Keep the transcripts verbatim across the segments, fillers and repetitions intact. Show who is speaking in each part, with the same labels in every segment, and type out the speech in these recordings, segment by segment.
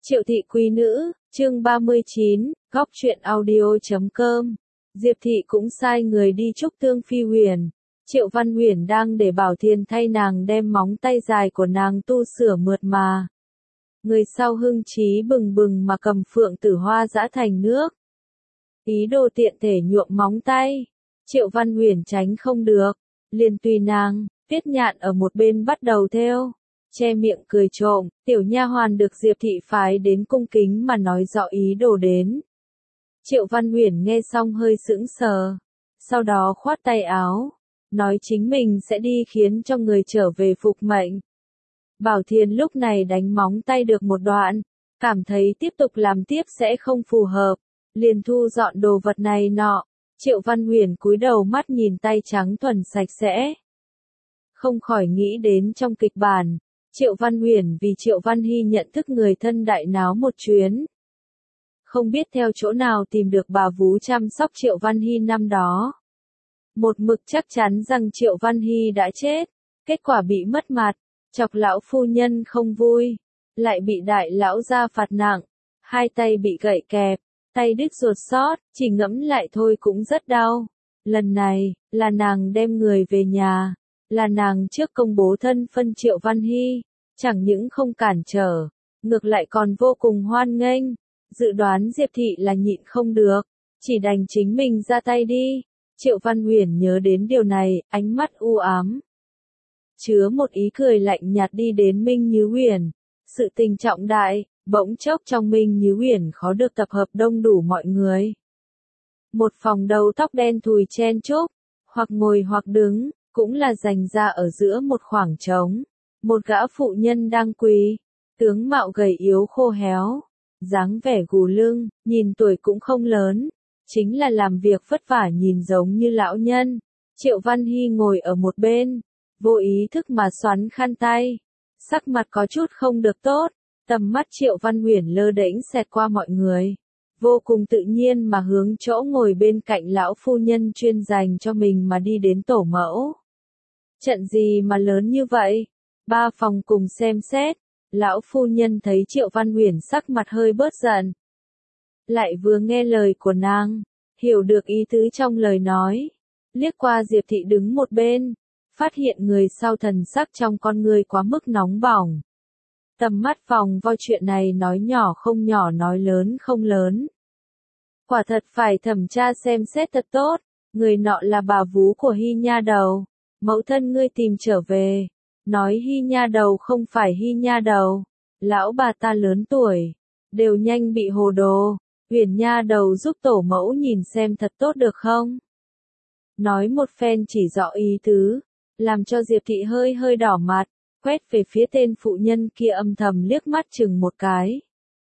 Speaker 1: Triệu thị quý nữ, chương ba mươi chín, góc truyện audio chấm com. Diệp thị cũng sai người đi chúc thương Phi Huyền. Triệu Văn Huyền đang để Bảo Thiên thay nàng đem móng tay dài của nàng tu sửa mượt mà. Người sau hưng trí bừng bừng mà cầm phượng tử hoa giã thành nước. Ý đồ tiện thể nhuộm móng tay. Triệu Văn Huyền tránh không được. Liền tùy nàng, Tiết Nhạn ở một bên bắt đầu theo. Che miệng cười trộm, tiểu nha hoàn được Diệp thị phái đến cung kính mà nói rõ ý đồ đến. Triệu Văn Huyền nghe xong hơi sững sờ, sau đó khoát tay áo, nói chính mình sẽ đi khiến cho người trở về phục mệnh. Bảo Thiên lúc này đánh móng tay được một đoạn, cảm thấy tiếp tục làm tiếp sẽ không phù hợp, liền thu dọn đồ vật này nọ. Triệu Văn Huyền cúi đầu mắt nhìn tay trắng thuần sạch sẽ. Không khỏi nghĩ đến trong kịch bản, Triệu Văn Huyền vì Triệu Văn Hy nhận thức người thân đại náo một chuyến. Không biết theo chỗ nào tìm được bà vú chăm sóc Triệu Văn Hy năm đó. Một mực chắc chắn rằng Triệu Văn Hy đã chết, kết quả bị mất mặt, chọc lão phu nhân không vui, lại bị đại lão gia phạt nặng, hai tay bị gậy kẹp, tay đứt ruột sót, chỉ ngẫm lại thôi cũng rất đau. Lần này, là nàng đem người về nhà. Là nàng trước công bố thân phân Triệu Văn Hy, chẳng những không cản trở, ngược lại còn vô cùng hoan nghênh. Dự đoán Diệp thị là nhịn không được, chỉ đành chính mình ra tay đi. Triệu Văn Huyền nhớ đến điều này, ánh mắt u ám, chứa một ý cười lạnh nhạt đi đến Minh Như Huyền. Sự tình trọng đại, bỗng chốc trong Minh Như Huyền khó được tập hợp đông đủ mọi người. Một phòng đầu tóc đen thùi chen chúc, hoặc ngồi hoặc đứng. Cũng là dành ra ở giữa một khoảng trống. Một gã phụ nhân đang quỳ, tướng mạo gầy yếu khô héo, dáng vẻ gù lưng, nhìn tuổi cũng không lớn, chính là làm việc vất vả nhìn giống như lão nhân. Triệu Văn Hy ngồi ở một bên, vô ý thức mà xoắn khăn tay, sắc mặt có chút không được tốt, tầm mắt Triệu Văn Huyền lơ đễnh xẹt qua mọi người. Vô cùng tự nhiên mà hướng chỗ ngồi bên cạnh lão phu nhân chuyên dành cho mình mà đi đến tổ mẫu. Trận gì mà lớn như vậy? Ba phòng cùng xem xét, lão phu nhân thấy Triệu Văn Huyền sắc mặt hơi bớt giận. Lại vừa nghe lời của nàng, hiểu được ý tứ trong lời nói. Liếc qua Diệp thị đứng một bên, phát hiện người sau thần sắc trong con người quá mức nóng bỏng. Tầm mắt phòng voi chuyện này nói nhỏ không nhỏ nói lớn không lớn. Quả thật phải thẩm tra xem xét thật tốt, người nọ là bà vú của Hy nha đầu. Mẫu thân ngươi tìm trở về, nói Hy nha đầu không phải Hy nha đầu, lão bà ta lớn tuổi, đều nhanh bị hồ đồ, Huyền nha đầu giúp tổ mẫu nhìn xem thật tốt được không? Nói một phen chỉ rõ ý tứ, làm cho Diệp thị hơi hơi đỏ mặt, quét về phía tên phụ nhân kia âm thầm liếc mắt chừng một cái.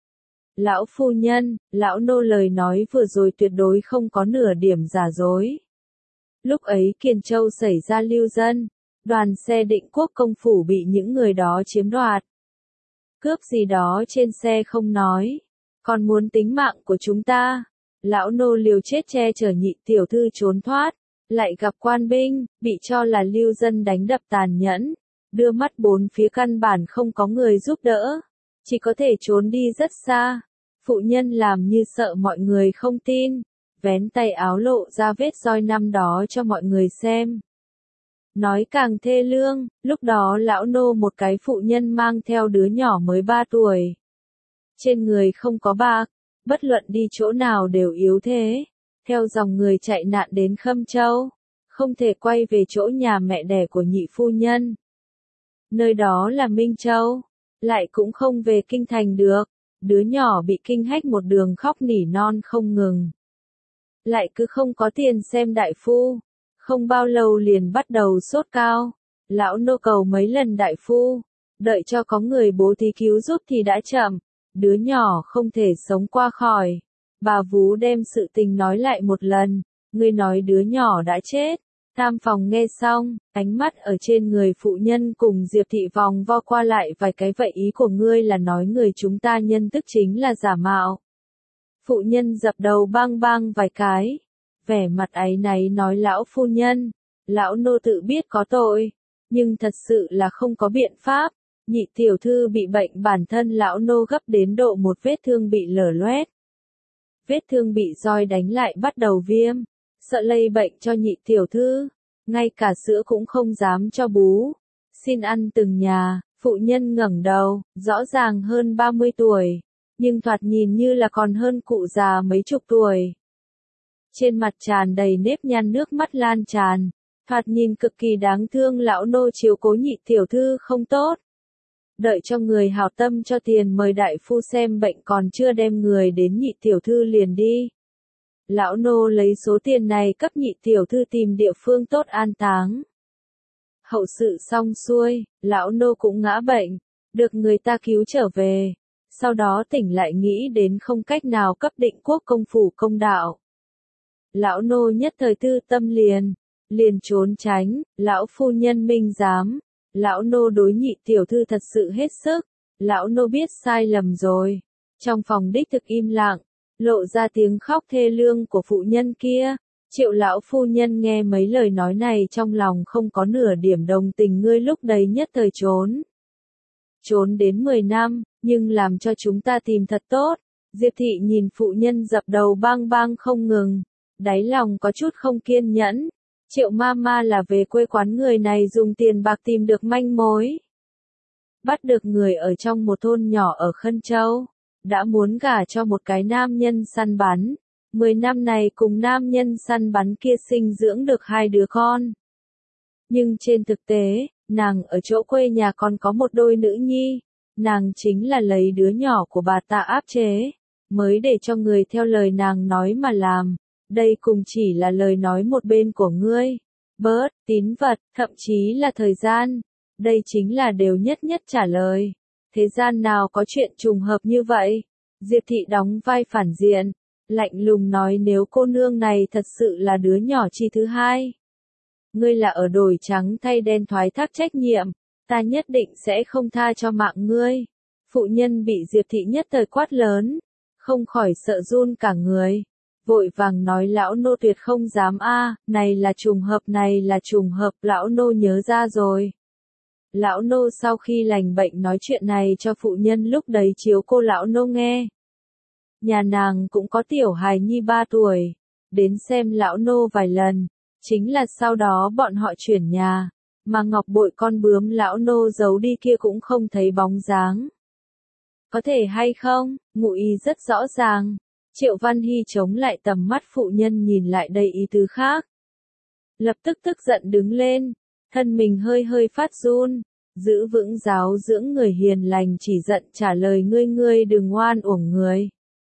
Speaker 1: Lão phu nhân, lão nô lời nói vừa rồi tuyệt đối không có nửa điểm giả dối. Lúc ấy Kiền Châu xảy ra lưu dân, đoàn xe Định Quốc công phủ bị những người đó chiếm đoạt. Cướp gì đó trên xe không nói, còn muốn tính mạng của chúng ta. Lão nô liều chết che chở nhị tiểu thư trốn thoát, lại gặp quan binh, bị cho là lưu dân đánh đập tàn nhẫn, đưa mắt bốn phía căn bản không có người giúp đỡ, chỉ có thể trốn đi rất xa. Phụ nhân làm như sợ mọi người không tin. Vén tay áo lộ ra vết roi năm đó cho mọi người xem. Nói càng thê lương, lúc đó lão nô một cái phụ nhân mang theo đứa nhỏ mới ba tuổi. Trên người không có bạc, bất luận đi chỗ nào đều yếu thế. Theo dòng người chạy nạn đến Khâm Châu, không thể quay về chỗ nhà mẹ đẻ của nhị phu nhân. Nơi đó là Minh Châu, lại cũng không về kinh thành được. Đứa nhỏ bị kinh hách một đường khóc nỉ non không ngừng. Lại cứ không có tiền xem đại phu, không bao lâu liền bắt đầu sốt cao. Lão nô cầu mấy lần đại phu, đợi cho có người bố thí cứu giúp thì đã chậm, đứa nhỏ không thể sống qua khỏi. Bà vú đem sự tình nói lại một lần, ngươi nói đứa nhỏ đã chết. Tam phòng nghe xong, ánh mắt ở trên người phụ nhân cùng Diệp thị vòng vo qua lại vài cái, vậy ý của ngươi là nói người chúng ta nhân tức chính là giả mạo. Phụ nhân dập đầu bang bang vài cái, vẻ mặt áy náy nói lão phu nhân, lão nô tự biết có tội, nhưng thật sự là không có biện pháp, Nhị tiểu thư bị bệnh, bản thân lão nô gấp đến độ một vết thương bị lở loét. Vết thương bị roi đánh lại bắt đầu viêm, sợ lây bệnh cho nhị tiểu thư, ngay cả sữa cũng không dám cho bú. Xin ăn từng nhà, phụ nhân ngẩng đầu, rõ ràng hơn ba mươi tuổi, nhưng thoạt nhìn như là còn hơn cụ già mấy chục tuổi. Trên mặt tràn đầy nếp nhăn, nước mắt lan tràn, thoạt nhìn cực kỳ đáng thương. Lão nô chiếu cố nhị tiểu thư không tốt. Đợi cho người hảo tâm cho tiền mời đại phu xem bệnh, còn chưa đem người đến nhị tiểu thư liền đi. Lão nô lấy số tiền này cấp nhị tiểu thư tìm địa phương tốt an táng. Hậu sự xong xuôi, lão nô cũng ngã bệnh, được người ta cứu trở về. Sau đó tỉnh lại nghĩ đến không cách nào cấp định quốc công phủ công đạo. Lão nô nhất thời tư tâm liền, liền trốn tránh. Lão phu nhân minh giám, lão nô đối nhị tiểu thư thật sự hết sức, lão nô biết sai lầm rồi. Trong phòng đích thực im lặng, lộ ra tiếng khóc thê lương của phụ nhân kia. Triệu lão phu nhân nghe mấy lời nói này trong lòng không có nửa điểm đồng tình. Ngươi lúc đấy nhất thời trốn. Trốn đến mười năm, nhưng làm cho chúng ta tìm thật tốt. Diệp thị nhìn phụ nhân dập đầu bang bang không ngừng, đáy lòng có chút không kiên nhẫn. Triệu ma ma là về quê quán, người này dùng tiền bạc tìm được manh mối. Bắt được người ở trong một thôn nhỏ ở Khân Châu, đã muốn gả cho một cái nam nhân săn bắn. Mười năm này cùng nam nhân săn bắn kia sinh dưỡng được hai đứa con. Nhưng trên thực tế, nàng ở chỗ quê nhà còn có một đôi nữ nhi. Nàng chính là lấy đứa nhỏ của bà ta áp chế, mới để cho người theo lời nàng nói mà làm. Đây cùng chỉ là lời nói một bên của ngươi. Bớt, tín vật, thậm chí là thời gian. Đây chính là đều nhất nhất trả lời. Thế gian nào có chuyện trùng hợp như vậy? Diệp thị đóng vai phản diện, lạnh lùng nói, nếu cô nương này thật sự là đứa nhỏ chi thứ hai, ngươi là ở đổi trắng thay đen thoái thác trách nhiệm, ta nhất định sẽ không tha cho mạng ngươi. Phụ nhân bị Diệp thị nhất thời quát lớn, không khỏi sợ run cả người, vội vàng nói, lão nô tuyệt không dám a, này là trùng hợp, này là trùng hợp, lão nô nhớ ra rồi. Lão nô sau khi lành bệnh nói chuyện này cho phụ nhân lúc đấy chiếu cô lão nô nghe. Nhà nàng cũng có tiểu hài nhi ba tuổi, đến xem lão nô vài lần, chính là sau đó bọn họ chuyển nhà, mà ngọc bội con bướm lão nô giấu đi kia cũng không thấy bóng dáng. Có thể hay không, ngụ ý rất rõ ràng. Triệu Văn Hy chống lại tầm mắt phụ nhân, nhìn lại đầy ý tứ khác. Lập tức tức giận đứng lên, thân mình hơi hơi phát run, giữ vững giáo dưỡng người hiền lành chỉ giận trả lời, ngươi ngươi đừng ngoan uổng người.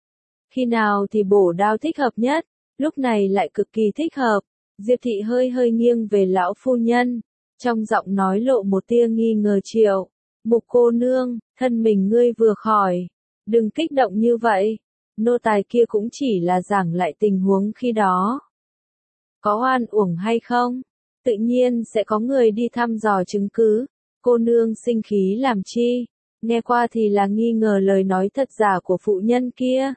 Speaker 1: Khi nào thì bổ đao thích hợp nhất, lúc này lại cực kỳ thích hợp. Diệp thị hơi hơi nghiêng về lão phu nhân, trong giọng nói lộ một tia nghi ngờ. Triệu Mục cô nương, thân mình ngươi vừa khỏi, đừng kích động như vậy. Nô tài kia cũng chỉ là giảng lại tình huống khi đó. Có oan uổng hay không? Tự nhiên sẽ có người đi thăm dò chứng cứ. Cô nương sinh khí làm chi? Nghe qua thì là nghi ngờ lời nói thật giả của phụ nhân kia.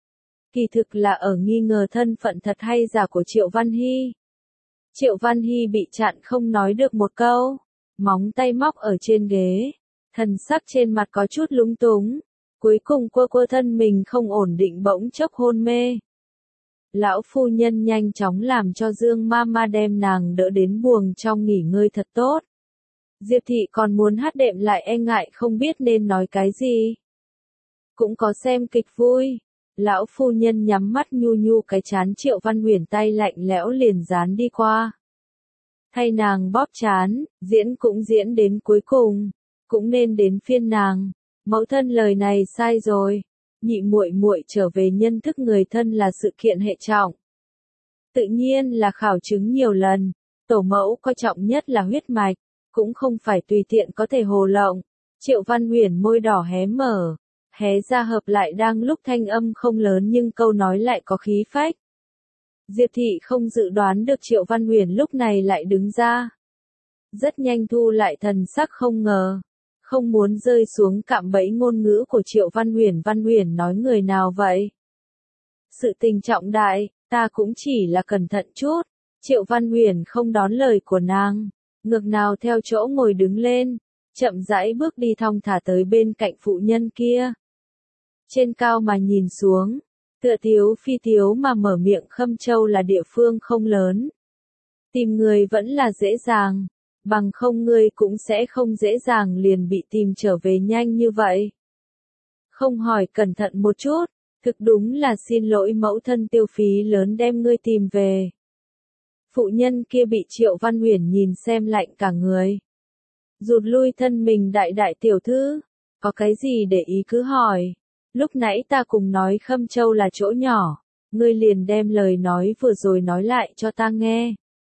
Speaker 1: Kỳ thực là ở nghi ngờ thân phận thật hay giả của Triệu Văn Hy. Triệu Văn Hy bị chặn không nói được một câu, móng tay móc ở trên ghế, thần sắc trên mặt có chút lúng túng, cuối cùng quơ quơ thân mình không ổn định, bỗng chốc hôn mê. Lão phu nhân nhanh chóng làm cho Dương Mama đem nàng đỡ đến buồng trong nghỉ ngơi thật tốt. Diệp thị còn muốn hát đệm lại e ngại không biết nên nói cái gì. Cũng có xem kịch vui. Lão phu nhân nhắm mắt nhu nhu cái chán Triệu Văn Uyển, tay lạnh lẽo liền dán đi qua. Thay nàng bóp chán, diễn cũng diễn đến cuối cùng, cũng nên đến phiên nàng. Mẫu thân lời này sai rồi. Nhị muội muội trở về nhân thức người thân là sự kiện hệ trọng. Tự nhiên là khảo chứng nhiều lần, tổ mẫu coi trọng nhất là huyết mạch, cũng không phải tùy tiện có thể hồ lộng. Triệu Văn Uyển môi đỏ hé mở, hé ra hợp lại, đang lúc thanh âm không lớn nhưng câu nói lại có khí phách. Diệp thị không dự đoán được Triệu Văn Uyển lúc này lại đứng ra. Rất nhanh thu lại thần sắc không ngờ, không muốn rơi xuống cạm bẫy ngôn ngữ của Triệu Văn Uyển. Văn Uyển nói, người nào vậy? Sự tình trọng đại, ta cũng chỉ là cẩn thận chút. Triệu Văn Uyển không đón lời của nàng, ngược nào theo chỗ ngồi đứng lên, chậm rãi bước đi thong thả tới bên cạnh phụ nhân kia. Trên cao mà nhìn xuống, tựa tiếu phi tiếu mà mở miệng Khâm Châu là địa phương không lớn. Tìm người vẫn là dễ dàng, bằng không ngươi cũng sẽ không dễ dàng liền bị tìm trở về nhanh như vậy. Không hỏi cẩn thận một chút, thực đúng là xin lỗi mẫu thân tiêu phí lớn đem ngươi tìm về. Phụ nhân kia bị Triệu Văn Uyển nhìn xem lạnh cả người. Rụt lui thân mình đại đại tiểu thư, có cái gì để ý cứ hỏi. Lúc nãy ta cùng nói Khâm Châu là chỗ nhỏ, ngươi liền đem lời nói vừa rồi nói lại cho ta nghe.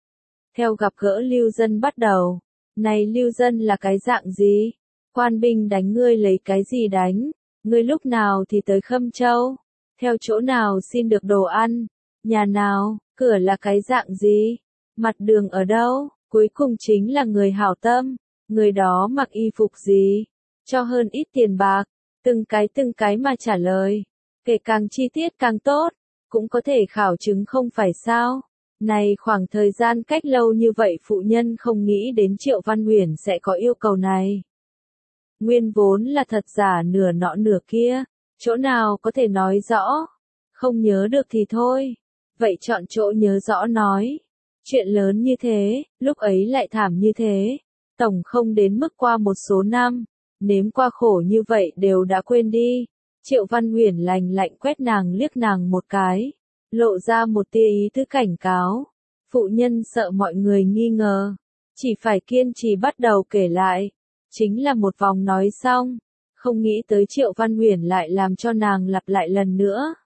Speaker 1: Theo gặp gỡ lưu dân bắt đầu, này lưu dân là cái dạng gì? Quan binh đánh ngươi lấy cái gì đánh? Ngươi lúc nào thì tới Khâm Châu? Theo chỗ nào xin được đồ ăn? Nhà nào? Cửa là cái dạng gì? Mặt đường ở đâu? Cuối cùng chính là người hảo tâm. Người đó mặc y phục gì? Cho hơn ít tiền bạc. Từng cái từng cái mà trả lời. Kể càng chi tiết càng tốt. Cũng có thể khảo chứng không phải sao? Này khoảng thời gian cách lâu như vậy phụ nhân không nghĩ đến Triệu Văn Uyển sẽ có yêu cầu này. Nguyên vốn là thật giả nửa nọ nửa kia. Chỗ nào có thể nói rõ? Không nhớ được thì thôi. Vậy chọn chỗ nhớ rõ nói. Chuyện lớn như thế, lúc ấy lại thảm như thế. Tổng không đến mức qua một số năm. Nếm qua khổ như vậy đều đã quên đi. Triệu Văn Uyển lành lạnh quét nàng liếc nàng một cái. Lộ ra một tia ý tứ cảnh cáo. Phụ nhân sợ mọi người nghi ngờ. Chỉ phải kiên trì bắt đầu kể lại. Chính là một vòng nói xong. Không nghĩ tới Triệu Văn Uyển lại làm cho nàng lặp lại lần nữa.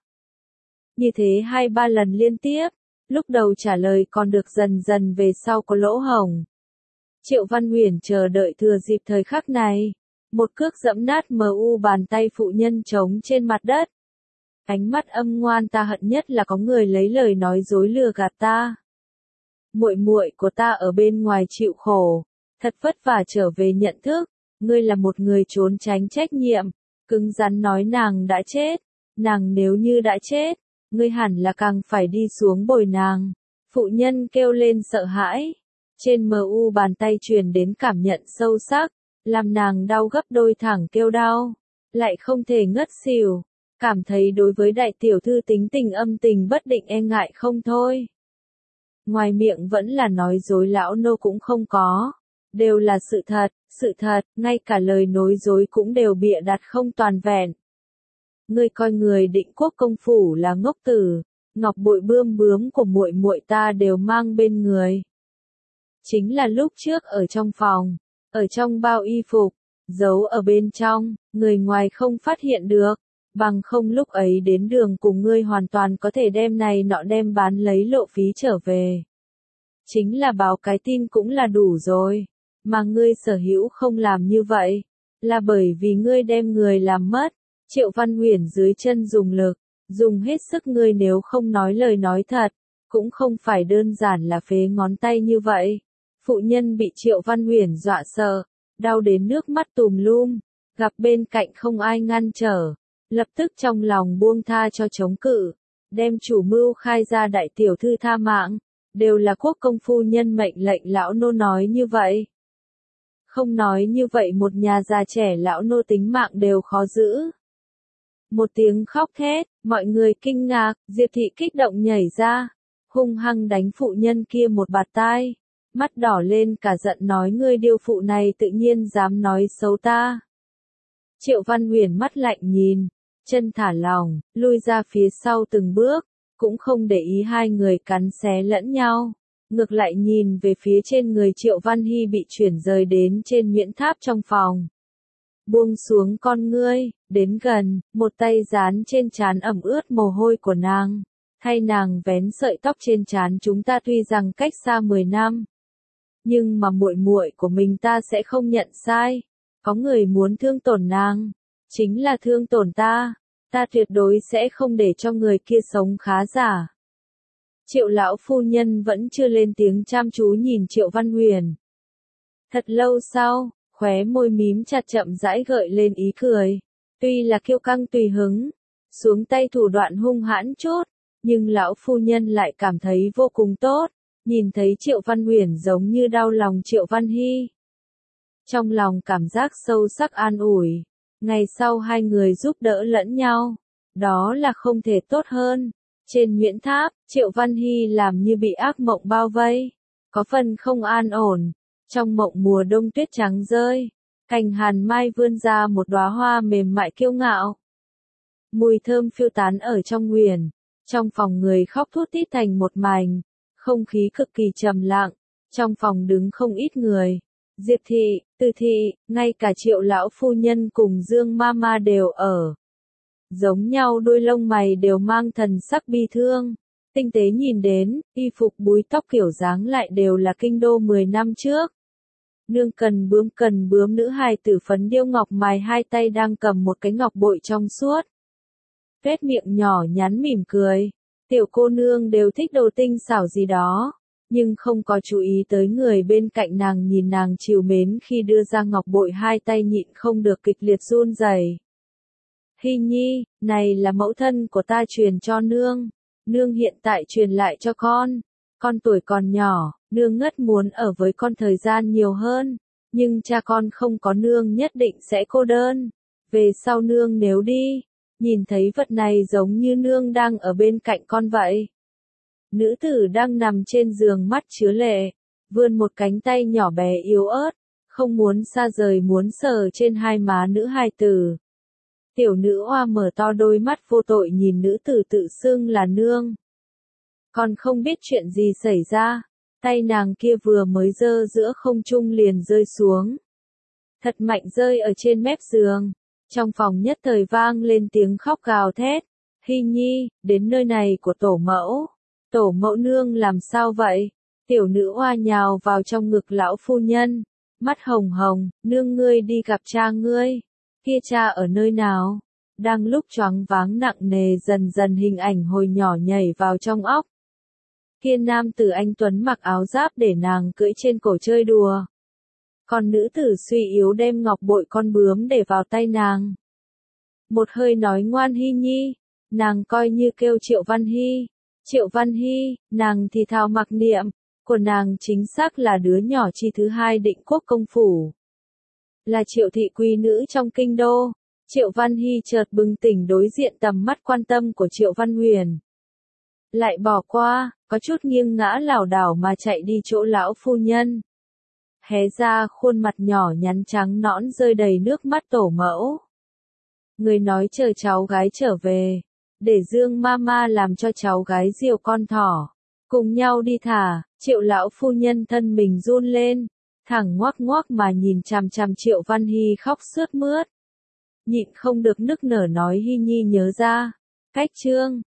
Speaker 1: Như thế hai ba lần liên tiếp. Lúc đầu trả lời còn được dần dần về sau có lỗ hổng. Triệu Văn Uyển chờ đợi thừa dịp thời khắc này. Một cước dẫm nát mờ u bàn tay phụ nhân trống trên mặt đất. Ánh mắt âm ngoan ta hận nhất là có người lấy lời nói dối lừa gạt ta. Muội muội của ta ở bên ngoài chịu khổ, thật vất vả trở về nhận thức, ngươi là một người trốn tránh trách nhiệm, cứng rắn nói nàng đã chết, nàng nếu như đã chết, ngươi hẳn là càng phải đi xuống bồi nàng. Phụ nhân kêu lên sợ hãi, trên mờ u bàn tay truyền đến cảm nhận sâu sắc, làm nàng đau gấp đôi thẳng kêu đau, lại không thể ngất xỉu. Cảm thấy đối với đại tiểu thư tính tình âm tình bất định e ngại không thôi. Ngoài miệng vẫn là nói dối lão nô cũng không có. Đều là sự thật, sự thật, ngay cả lời nói dối cũng đều bịa đặt không toàn vẹn. Ngươi coi người Định Quốc công phủ là ngốc tử, ngọc bội bươm bướm của muội muội ta đều mang bên người. Chính là lúc trước ở trong phòng, ở trong bao y phục, giấu ở bên trong, người ngoài không phát hiện được. Bằng không lúc ấy đến đường cùng ngươi hoàn toàn có thể đem này nọ đem bán lấy lộ phí trở về. Chính là báo cái tin cũng là đủ rồi. Mà ngươi sở hữu không làm như vậy. Là bởi vì ngươi đem người làm mất. Triệu Văn Uyển dưới chân dùng lực. Dùng hết sức ngươi nếu không nói lời nói thật. Cũng không phải đơn giản là phế ngón tay như vậy. Phụ nhân bị Triệu Văn Uyển dọa sợ. Đau đến nước mắt tùm lum. Gặp bên cạnh không ai ngăn trở. Lập tức trong lòng buông tha cho chống cự, đem chủ mưu khai ra đại tiểu thư tha mạng, đều là quốc công phu nhân mệnh lệnh lão nô nói như vậy. Không nói như vậy một nhà già trẻ lão nô tính mạng đều khó giữ. Một tiếng khóc thét, mọi người kinh ngạc, Diệp thị kích động nhảy ra, hung hăng đánh phụ nhân kia một bạt tai, mắt đỏ lên cả giận nói ngươi điêu phụ này tự nhiên dám nói xấu ta. Triệu Văn Uyển mắt lạnh nhìn. Chân thả lỏng, lui ra phía sau từng bước, cũng không để ý hai người cắn xé lẫn nhau. Ngược lại nhìn về phía trên người Triệu Văn Hy bị chuyển rời đến trên miễn tháp trong phòng. Buông xuống con ngươi, đến gần, một tay dán trên trán ẩm ướt mồ hôi của nàng. Thay nàng vén sợi tóc trên trán chúng ta tuy rằng cách xa mười năm. Nhưng mà muội muội của mình ta sẽ không nhận sai. Có người muốn thương tổn nàng. Chính là thương tổn ta, ta tuyệt đối sẽ không để cho người kia sống khá giả. Triệu lão phu nhân vẫn chưa lên tiếng chăm chú nhìn Triệu Văn Uyển. Thật lâu sau, khóe môi mím chặt chậm rãi gợi lên ý cười. Tuy là kiêu căng tùy hứng, xuống tay thủ đoạn hung hãn chút, nhưng lão phu nhân lại cảm thấy vô cùng tốt, nhìn thấy Triệu Văn Uyển giống như đau lòng Triệu Văn Hy. trong lòng cảm giác sâu sắc an ủi. Ngày sau hai người giúp đỡ lẫn nhau, đó là không thể tốt hơn. Trên Nguyễn Tháp, Triệu Văn Hy làm như bị ác mộng bao vây, có phần không an ổn. Trong mộng mùa đông tuyết trắng rơi, cành hàn mai vươn ra một đóa hoa mềm mại kiêu ngạo. Mùi thơm phiêu tán ở trong huyền, trong phòng người khóc thút thít thành một mảnh, không khí cực kỳ trầm lặng, trong phòng đứng không ít người. Diệp Thị, Từ Thị, ngay cả Triệu lão phu nhân cùng Dương Mama đều ở. Giống nhau đôi lông mày đều mang thần sắc bi thương. Tinh tế nhìn đến, y phục búi tóc kiểu dáng lại đều là kinh đô mười năm trước. Nương cần bướm cần bướm nữ hài tử phấn điêu ngọc mài hai tay đang cầm một cái ngọc bội trong suốt. Vết miệng nhỏ nhắn mỉm cười. Tiểu cô nương đều thích đồ tinh xảo gì đó, nhưng không có chú ý tới người bên cạnh nàng nhìn nàng trìu mến khi đưa ra ngọc bội hai tay nhịn không được kịch liệt run rẩy. Hy Nhi, này là mẫu thân của ta truyền cho nương, nương hiện tại truyền lại cho con. Con tuổi còn nhỏ, nương ngất muốn ở với con thời gian nhiều hơn, nhưng cha con không có nương nhất định sẽ cô đơn. Về sau nương nếu đi, nhìn thấy vật này giống như nương đang ở bên cạnh con vậy. Nữ tử đang nằm trên giường mắt chứa lệ, vươn một cánh tay nhỏ bé yếu ớt, không muốn xa rời muốn sờ trên hai má nữ hài tử. Tiểu nữ oa mở to đôi mắt vô tội nhìn nữ tử tự xưng là nương. Còn không biết chuyện gì xảy ra, tay nàng kia vừa mới giơ giữa không trung liền rơi xuống. Thật mạnh rơi ở trên mép giường, trong phòng nhất thời vang lên tiếng khóc gào thét. Hy Nhi, đến nơi này của tổ mẫu. Tổ mẫu nương làm sao vậy? Tiểu nữ oa nhào vào trong ngực lão phu nhân, mắt hồng hồng, nương ngươi đi gặp cha ngươi. Kia cha ở nơi nào? Đang lúc choáng váng nặng nề dần dần hình ảnh hồi nhỏ nhảy vào trong óc. Kia nam tử anh tuấn mặc áo giáp để nàng cưỡi trên cổ chơi đùa. Còn nữ tử suy yếu đem ngọc bội con bướm để vào tay nàng. Một hơi nói ngoan Hy Nhi, nàng coi như kêu Triệu Văn Hy. Triệu Văn Hy, nàng thì thào mặc niệm, của nàng chính xác là đứa nhỏ chi thứ hai định quốc công phủ. Là Triệu thị quý nữ trong kinh đô. Triệu Văn Hy chợt bừng tỉnh đối diện tầm mắt quan tâm của Triệu Văn Huyền. Lại bỏ qua, có chút nghiêng ngã lảo đảo mà chạy đi chỗ lão phu nhân. Hé ra khuôn mặt nhỏ nhắn trắng nõn rơi đầy nước mắt tổ mẫu. Người nói chờ cháu gái trở về, để Dương Mama làm cho cháu gái diều con thỏ. Cùng nhau đi thả, Triệu lão phu nhân thân mình run lên, thẳng ngoác ngoác mà nhìn chằm chằm Triệu Văn Hy khóc sướt mướt. Nhịn không được nức nở nói Hy Nhi nhớ ra. Cách chương